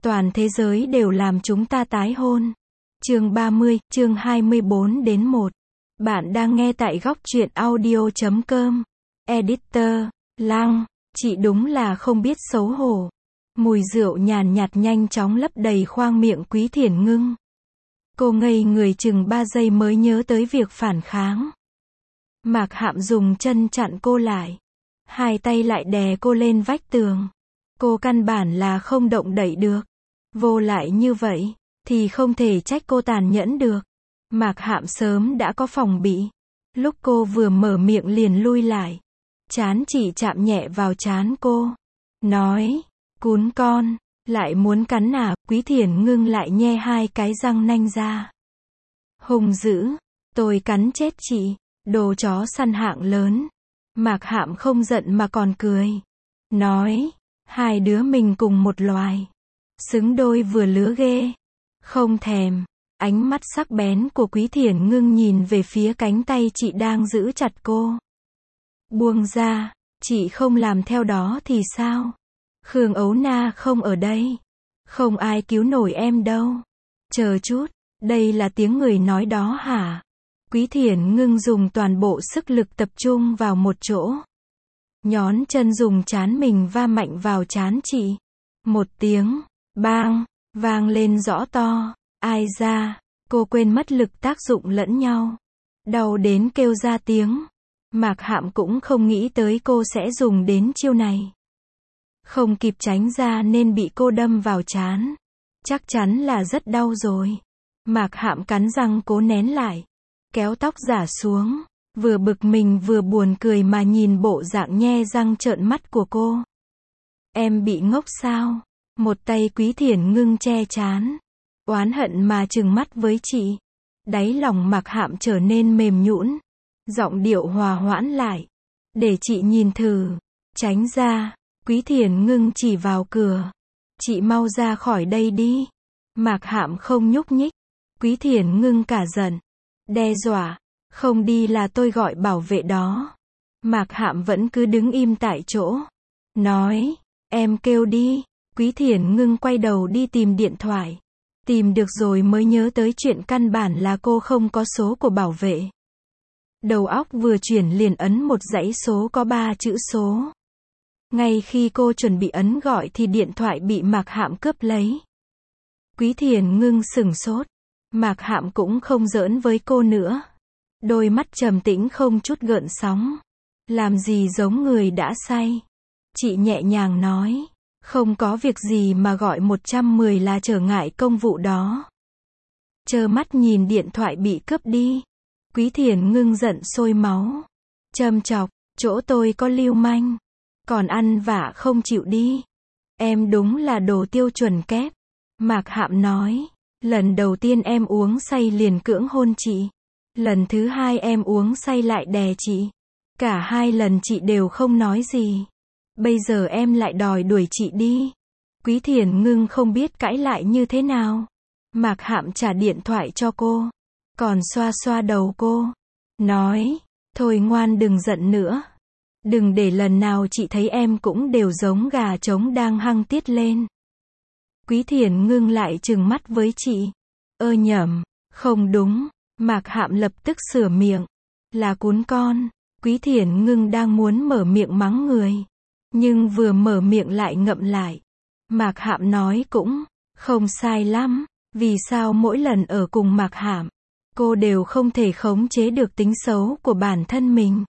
Toàn thế giới đều làm chúng ta tái hôn. Chương 30, chương 24-1. Bạn đang nghe tại góc truyện audio.com. Editor, Lăng, chị đúng là không biết xấu hổ. Mùi rượu nhàn nhạt nhanh chóng lấp đầy khoang miệng Quý Thiển Ngưng. Cô ngây người chừng 3 giây mới nhớ tới việc phản kháng. Mạc Hạm dùng chân chặn cô lại. Hai tay lại đè cô lên vách tường. Cô căn bản là không động đậy được. Vô lại như vậy, thì không thể trách cô tàn nhẫn được. Mạc Hạm sớm đã có phòng bị. Lúc cô vừa mở miệng liền lui lại. Trán chỉ chạm nhẹ vào trán cô. Nói, cún con, lại muốn cắn à? Quý Thiển Ngưng lại nhe hai cái răng nanh ra. Hung dữ, tôi cắn chết chị, đồ chó săn hạng lớn. Mạc Hạm không giận mà còn cười. Nói, hai đứa mình cùng một loài. Xứng đôi vừa lứa ghê. Không thèm. Ánh mắt sắc bén của Quý Thiển Ngưng nhìn về phía cánh tay chị đang giữ chặt cô. Buông ra, chị không làm theo đó thì sao? Khương Ấu Na không ở đây. Không ai cứu nổi em đâu. Chờ chút, đây là tiếng người nói đó hả? Quý Thiển Ngưng dùng toàn bộ sức lực tập trung vào một chỗ. Nhón chân dùng trán mình va mạnh vào trán chị. Một tiếng, bang, vang lên rõ to. Ai ra, cô quên mất lực tác dụng lẫn nhau. Đau đến kêu ra tiếng. Mạc Hạm cũng không nghĩ tới cô sẽ dùng đến chiêu này. Không kịp tránh ra nên bị cô đâm vào trán. Chắc chắn là rất đau rồi. Mạc Hạm cắn răng cố nén lại. Kéo tóc giả xuống. Vừa bực mình vừa buồn cười mà nhìn bộ dạng nhe răng trợn mắt của cô. Em bị ngốc sao? Một tay Quý Thiển Ngưng che trán. Oán hận mà trừng mắt với chị. Đáy lòng Mạc Hạm trở nên mềm nhũn. Giọng điệu hòa hoãn lại. Để chị nhìn thử. Tránh ra. Quý Thiển Ngưng chỉ vào cửa. Chị mau ra khỏi đây đi. Mạc Hạm không nhúc nhích. Quý Thiển Ngưng cả giận. Đe dọa. Không đi là tôi gọi bảo vệ đó. Mạc Hạm vẫn cứ đứng im tại chỗ. Nói. Em kêu đi. Quý Thiển Ngưng quay đầu đi tìm điện thoại. Tìm được rồi mới nhớ tới chuyện căn bản là cô không có số của bảo vệ. Đầu óc vừa chuyển liền ấn một dãy số có 3 chữ số. Ngay khi cô chuẩn bị ấn gọi thì điện thoại bị Mạc Hạm cướp lấy. Quý Thiển Ngưng sửng sốt. Mạc Hạm cũng không giỡn với cô nữa. Đôi mắt trầm tĩnh không chút gợn sóng. Làm gì giống người đã say. Chị nhẹ nhàng nói. Không có việc gì mà gọi 110 là trở ngại công vụ đó. Trơ mắt nhìn điện thoại bị cướp đi. Quý Thiển Ngưng giận sôi máu. Châm chọc, chỗ tôi có lưu manh. Còn ăn vạ không chịu đi. Em đúng là đồ tiêu chuẩn kép. Mạc Hạm nói. Lần đầu tiên em uống say liền cưỡng hôn chị. Lần thứ hai em uống say lại đè chị. Cả hai lần chị đều không nói gì. Bây giờ em lại đòi đuổi chị đi. Quý Thiển Ngưng không biết cãi lại như thế nào. Mạc Hạm trả điện thoại cho cô. Còn xoa xoa đầu cô. Nói. Thôi ngoan đừng giận nữa. Đừng để lần nào chị thấy em cũng đều giống gà trống đang hăng tiết lên. Quý Thiển Ngưng lại trừng mắt với chị. Nhầm. Không đúng. Mạc Hạm lập tức sửa miệng. Là cún con. Quý Thiển Ngưng đang muốn mở miệng mắng người. Nhưng vừa mở miệng lại ngậm lại. Mạc Hạm nói cũng không sai lắm. Vì sao mỗi lần ở cùng Mạc Hạm, cô đều không thể khống chế được tính xấu của bản thân mình.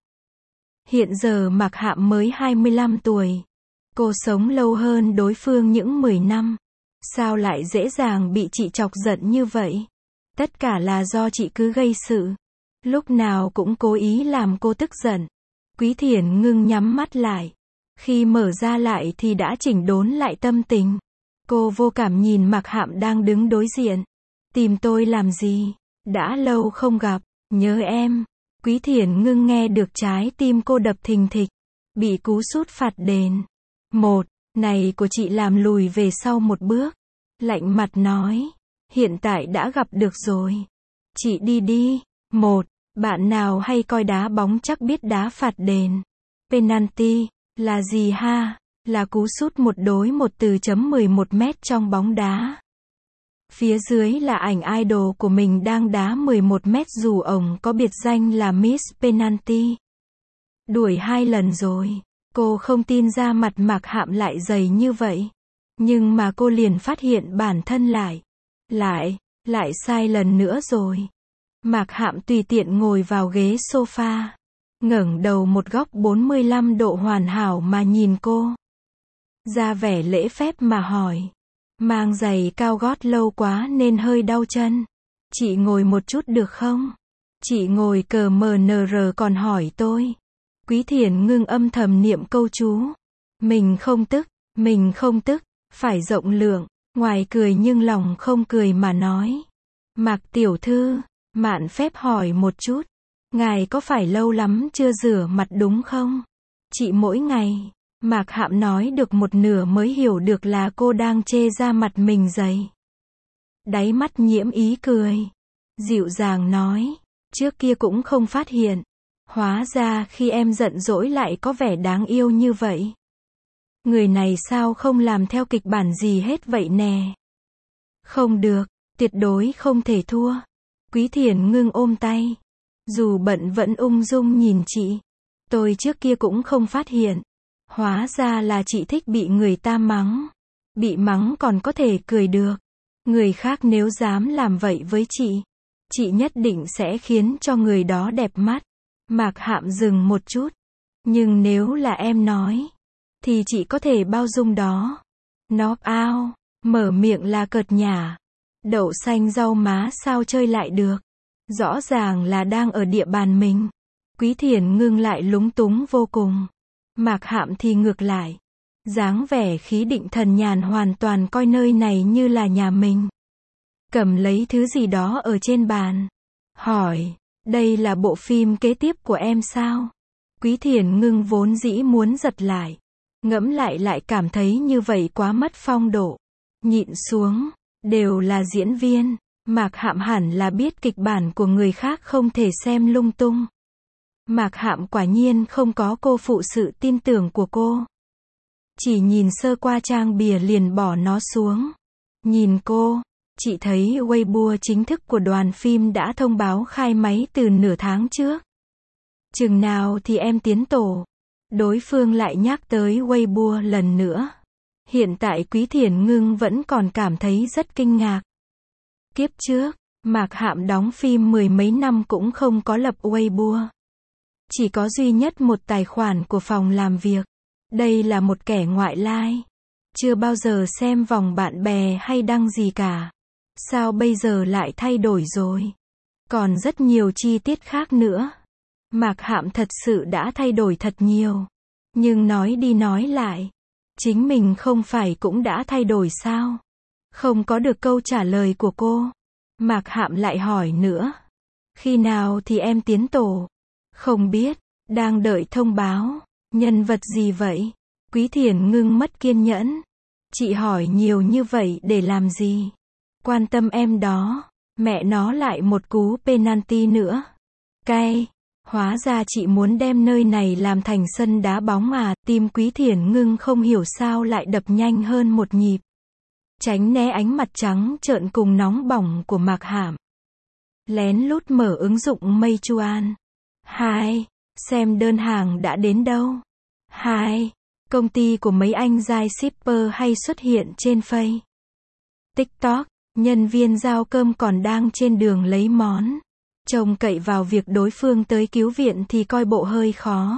Hiện giờ Mạc Hạm mới 25 tuổi. Cô sống lâu hơn đối phương những 10 năm. Sao lại dễ dàng bị chị chọc giận như vậy? Tất cả là do chị cứ gây sự. Lúc nào cũng cố ý làm cô tức giận. Quý Thiển Ngưng nhắm mắt lại. Khi mở ra lại thì đã chỉnh đốn lại tâm tình. Cô vô cảm nhìn Mạc Hạm đang đứng đối diện. Tìm tôi làm gì? Đã lâu không gặp. Nhớ em. Quý Thiển Ngưng nghe được trái tim cô đập thình thịch. Bị cú sút phạt đền. Này của chị làm lùi về sau một bước. Lạnh mặt nói. Hiện tại đã gặp được rồi. Chị đi đi. Bạn nào hay coi đá bóng chắc biết đá phạt đền. Penalty là gì ha? Là cú sút một đối một từ chấm 11 mét trong bóng đá. Phía dưới là ảnh idol của mình đang đá 11 mét dù ổng có biệt danh là Miss Penalty. Đuổi 2 lần rồi. Cô không tin da mặt Mạc Hạm lại dày như vậy. Nhưng mà cô liền phát hiện bản thân lại sai lần nữa rồi. Mạc Hạm tùy tiện ngồi vào ghế sofa. Ngẩng đầu một góc 45 độ hoàn hảo mà nhìn cô. Ra vẻ lễ phép mà hỏi. Mang giày cao gót lâu quá nên hơi đau chân. Chị ngồi một chút được không? Chị ngồi cờ MNR còn hỏi tôi. Quý Thiển Ngưng âm thầm niệm câu chú. Mình không tức, phải rộng lượng, ngoài cười nhưng lòng không cười mà nói. Mạc tiểu thư, mạn phép hỏi một chút. Ngài có phải lâu lắm chưa rửa mặt đúng không? Chị mỗi ngày. Mạc Hạm nói được một nửa mới hiểu được là cô đang chê da mặt mình dày. Đáy mắt nhiễm ý cười. Dịu dàng nói. Trước kia cũng không phát hiện. Hóa ra khi em giận dỗi lại có vẻ đáng yêu như vậy. Người này sao không làm theo kịch bản gì hết vậy nè. Không được, tuyệt đối không thể thua. Quý Thiển Ngưng ôm tay. Dù bận vẫn ung dung nhìn chị. Tôi trước kia cũng không phát hiện. Hóa ra là chị thích bị người ta mắng. Bị mắng còn có thể cười được. Người khác nếu dám làm vậy với chị nhất định sẽ khiến cho người đó đẹp mắt. Mạc Hạm dừng một chút. Nhưng nếu là em nói, thì chị có thể bao dung đó. Knock out, mở miệng là cợt nhả. Đậu xanh rau má sao chơi lại được. Rõ ràng là đang ở địa bàn mình. Quý Thiển Ngưng lại lúng túng vô cùng. Mạc Hạm thì ngược lại. Dáng vẻ khí định thần nhàn hoàn toàn coi nơi này như là nhà mình. Cầm lấy thứ gì đó ở trên bàn. Hỏi, đây là bộ phim kế tiếp của em sao? Quý Thiển Ngưng vốn dĩ muốn giật lại. Ngẫm lại cảm thấy như vậy quá mất phong độ. Nhịn xuống, đều là diễn viên. Mạc Hạm hẳn là biết kịch bản của người khác không thể xem lung tung. Mạc Hạm quả nhiên không có cô phụ sự tin tưởng của cô. Chỉ nhìn sơ qua trang bìa liền bỏ nó xuống. Nhìn cô, chị thấy Weibo chính thức của đoàn phim đã thông báo khai máy từ nửa tháng trước. Chừng nào thì em tiến tổ. Đối phương lại nhắc tới Weibo lần nữa. Hiện tại Quý Thiển Ngưng vẫn còn cảm thấy rất kinh ngạc. Kiếp trước, Mạc Hạm đóng phim mười mấy năm cũng không có lập Weibo. Chỉ có duy nhất một tài khoản của phòng làm việc. Đây là một kẻ ngoại lai. Chưa bao giờ xem vòng bạn bè hay đăng gì cả. Sao bây giờ lại thay đổi rồi? Còn rất nhiều chi tiết khác nữa. Mạc Hạm thật sự đã thay đổi thật nhiều. Nhưng nói đi nói lại. Chính mình không phải cũng đã thay đổi sao? Không có được câu trả lời của cô. Mạc Hạm lại hỏi nữa. Khi nào thì em tiến tổ? Không biết, đang đợi thông báo. Nhân vật gì vậy? Quý Thiển Ngưng mất kiên nhẫn. Chị hỏi nhiều như vậy để làm gì? Quan tâm em đó. Mẹ nó lại một cú penalty nữa. Cay. Hóa ra chị muốn đem nơi này làm thành sân đá bóng à? Tim Quý Thiển Ngưng không hiểu sao lại đập nhanh hơn một nhịp. Tránh né ánh mặt trắng trợn cùng nóng bỏng của Mạc Hạm. Lén lút mở ứng dụng Meituan. 2. Xem đơn hàng đã đến đâu. 2. Công ty của mấy anh giai shipper hay xuất hiện trên Face. TikTok. Nhân viên giao cơm còn đang trên đường lấy món. Trông cậy vào việc đối phương tới cứu viện thì coi bộ hơi khó.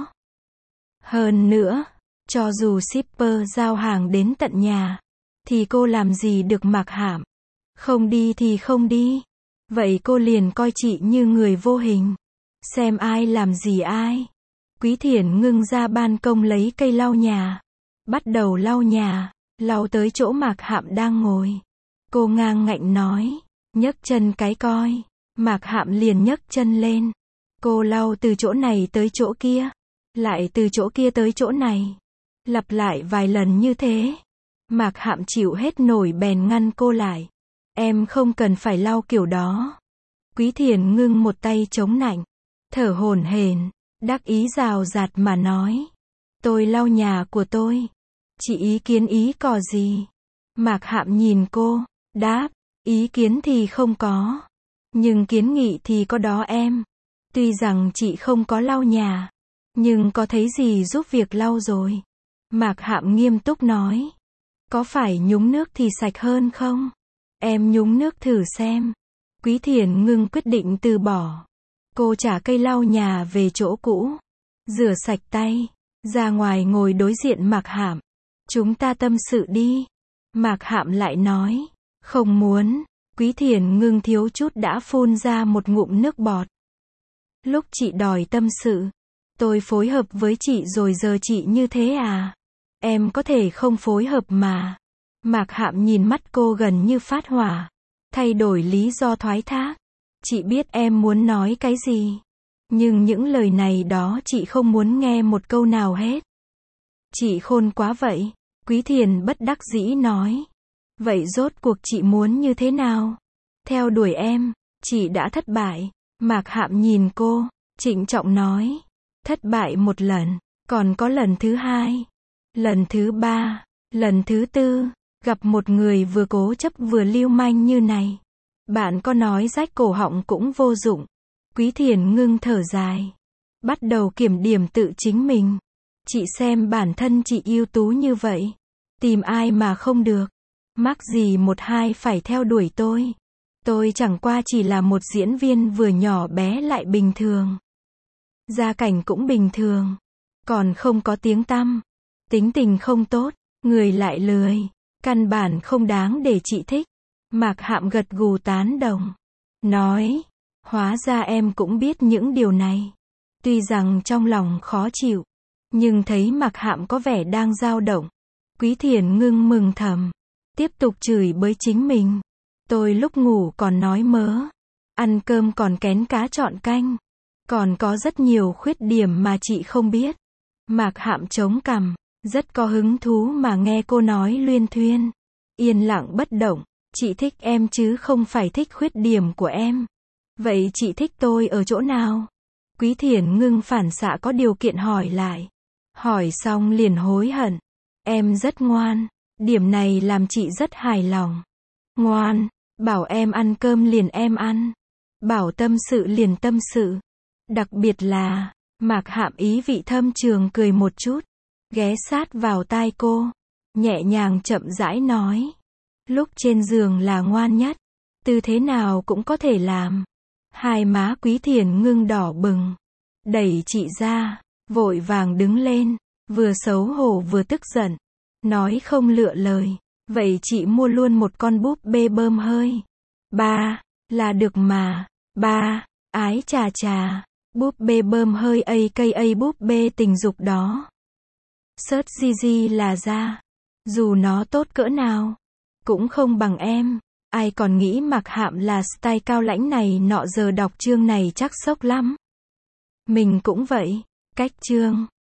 Hơn nữa, cho dù shipper giao hàng đến tận nhà, thì cô làm gì được Mạc Hạm? Không đi thì không đi. Vậy cô liền coi chị như người vô hình. Xem ai làm gì ai. Quý Thiển Ngưng ra ban công lấy cây lau nhà. Bắt đầu lau nhà, lau tới chỗ Mạc Hạm đang ngồi. Cô ngang ngạnh nói, nhấc chân cái coi. Mạc Hạm liền nhấc chân lên. Cô lau từ chỗ này tới chỗ kia. Lại từ chỗ kia tới chỗ này. Lặp lại vài lần như thế. Mạc Hạm chịu hết nổi bèn ngăn cô lại. Em không cần phải lau kiểu đó. Quý Thiển Ngưng một tay chống nạnh. Thở hổn hển, đắc ý rào rạt mà nói. Tôi lau nhà của tôi. Chị ý kiến ý cò gì? Mạc Hạm nhìn cô, đáp, ý kiến thì không có. Nhưng kiến nghị thì có đó em. Tuy rằng chị không có lau nhà, nhưng có thấy gì giúp việc lau rồi. Mạc Hạm nghiêm túc nói. Có phải nhúng nước thì sạch hơn không? Em nhúng nước thử xem. Quý Thiền Ngưng quyết định từ bỏ. Cô trả cây lau nhà về chỗ cũ. Rửa sạch tay. Ra ngoài ngồi đối diện Mạc Hạm. Chúng ta tâm sự đi. Mạc Hạm lại nói. Không muốn. Quý Thiền Ngưng thiếu chút đã phun ra một ngụm nước bọt. Lúc chị đòi tâm sự, tôi phối hợp với chị rồi giờ chị như thế à? Em có thể không phối hợp mà. Mạc Hạm nhìn mắt cô gần như phát hỏa. Thay đổi lý do thoái thác. Chị biết em muốn nói cái gì. Nhưng những lời này đó chị không muốn nghe một câu nào hết. Chị khôn quá vậy. Quý Thiền bất đắc dĩ nói. Vậy rốt cuộc chị muốn như thế nào? Theo đuổi em, chị đã thất bại. Mạc Hạm nhìn cô, trịnh trọng nói. Thất bại một lần, còn có lần thứ hai, lần thứ ba, lần thứ tư. Gặp một người vừa cố chấp vừa lưu manh như này. Bạn có nói rách cổ họng cũng vô dụng. Quý Thiền Ngưng thở dài. Bắt đầu kiểm điểm tự chính mình. Chị xem bản thân chị ưu tú như vậy. Tìm ai mà không được. Mắc gì một hai phải theo đuổi tôi. Tôi chẳng qua chỉ là một diễn viên vừa nhỏ bé lại bình thường. Gia cảnh cũng bình thường. Còn không có tiếng tăm. Tính tình không tốt. Người lại lười. Căn bản không đáng để chị thích. Mạc Hạm gật gù tán đồng. Nói. Hóa ra em cũng biết những điều này. Tuy rằng trong lòng khó chịu. Nhưng thấy Mạc Hạm có vẻ đang dao động. Quý Thiền Ngưng mừng thầm. Tiếp tục chửi bới chính mình. Tôi lúc ngủ còn nói mớ. Ăn cơm còn kén cá chọn canh. Còn có rất nhiều khuyết điểm mà chị không biết. Mạc Hạm chống cằm. Rất có hứng thú mà nghe cô nói luyên thuyên. Yên lặng bất động. Chị thích em chứ không phải thích khuyết điểm của em. Vậy chị thích tôi ở chỗ nào? Quý Thiền Ngưng phản xạ có điều kiện hỏi lại. Hỏi xong liền hối hận. Em rất ngoan. Điểm này làm chị rất hài lòng. Ngoan. Bảo em ăn cơm liền em ăn. Bảo tâm sự liền tâm sự. Đặc biệt là, Mạc Hạm ý vị thâm trường cười một chút. Ghé sát vào tai cô. Nhẹ nhàng chậm rãi nói. Lúc trên giường là ngoan nhất. Tư thế nào cũng có thể làm. Hai má Quý Thiền Ngưng đỏ bừng. Đẩy chị ra. Vội vàng đứng lên. Vừa xấu hổ vừa tức giận. Nói không lựa lời. Vậy chị mua luôn một con búp bê bơm hơi. Ba. Là được mà. Ba. Ái chà chà. Búp bê bơm hơi aka búp bê tình dục đó. Search GG là ra. Dù nó tốt cỡ nào. Cũng không bằng em. Ai còn nghĩ Mạc Hạm là style cao lãnh này nọ giờ đọc chương này chắc sốc lắm. Mình cũng vậy. Cách chương.